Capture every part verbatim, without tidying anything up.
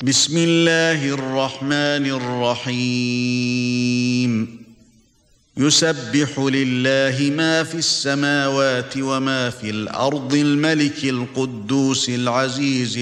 بسم الله الرحمن الرحيم يسبح لله ما في السماوات وما في الأرض الملك القدوس العزيز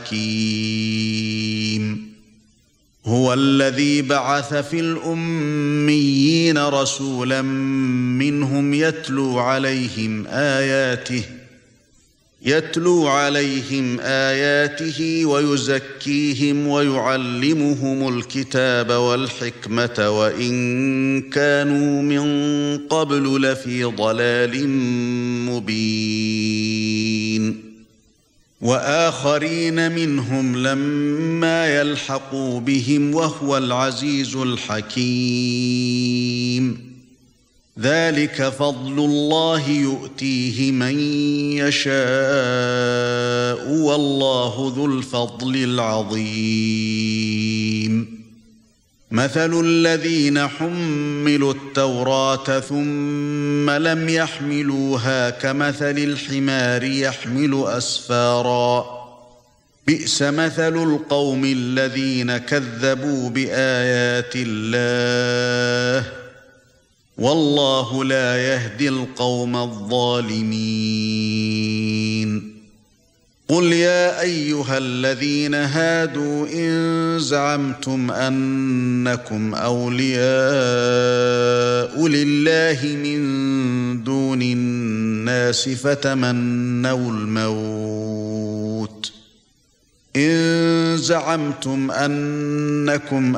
الحكيم هو الذي بعث في الأميين رسولا منهم يتلو عليهم آياته يتلو عليهم آياته ويزكيهم ويعلمهم الكتاب والحكمة وإن كانوا من قبل لفي ضلال مبين وآخرين منهم لما يلحقوا بهم وهو العزيز الحكيم ذلك فضل الله يؤتيه من يشاء والله ذو الفضل العظيم مثل الذين حملوا التوراة ثم لم يحملوها كمثل الحمار يحمل أسفارا بئس مثل القوم الذين كذبوا بآيات الله والله لا يهدي القوم الظالمين قل يا أيها الذين هادوا إن زعمتم أنكم أولياء لله من دون الناس فتمنوا الموت إن زعمتم أنكم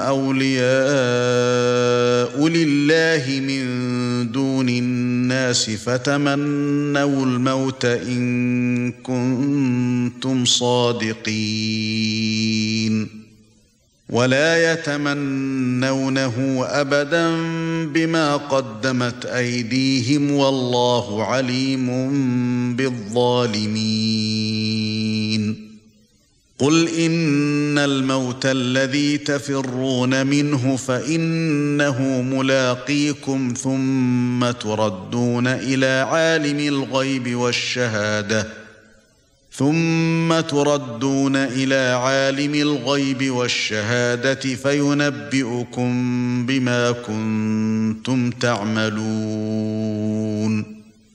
أولياء لله من دون الناس فتمنوا الموت إن كنتم صادقين ولا يتمنونه أبدا بما قدمت أيديهم والله عليم بالظالمين قل إن الموت الذي تفرون منه فإنه ملاقيكم ثم تردون إلى عالم الغيب والشهادة ثم تردون إلى عالم الغيب والشهادة فينبئكم بما كنتم تعملون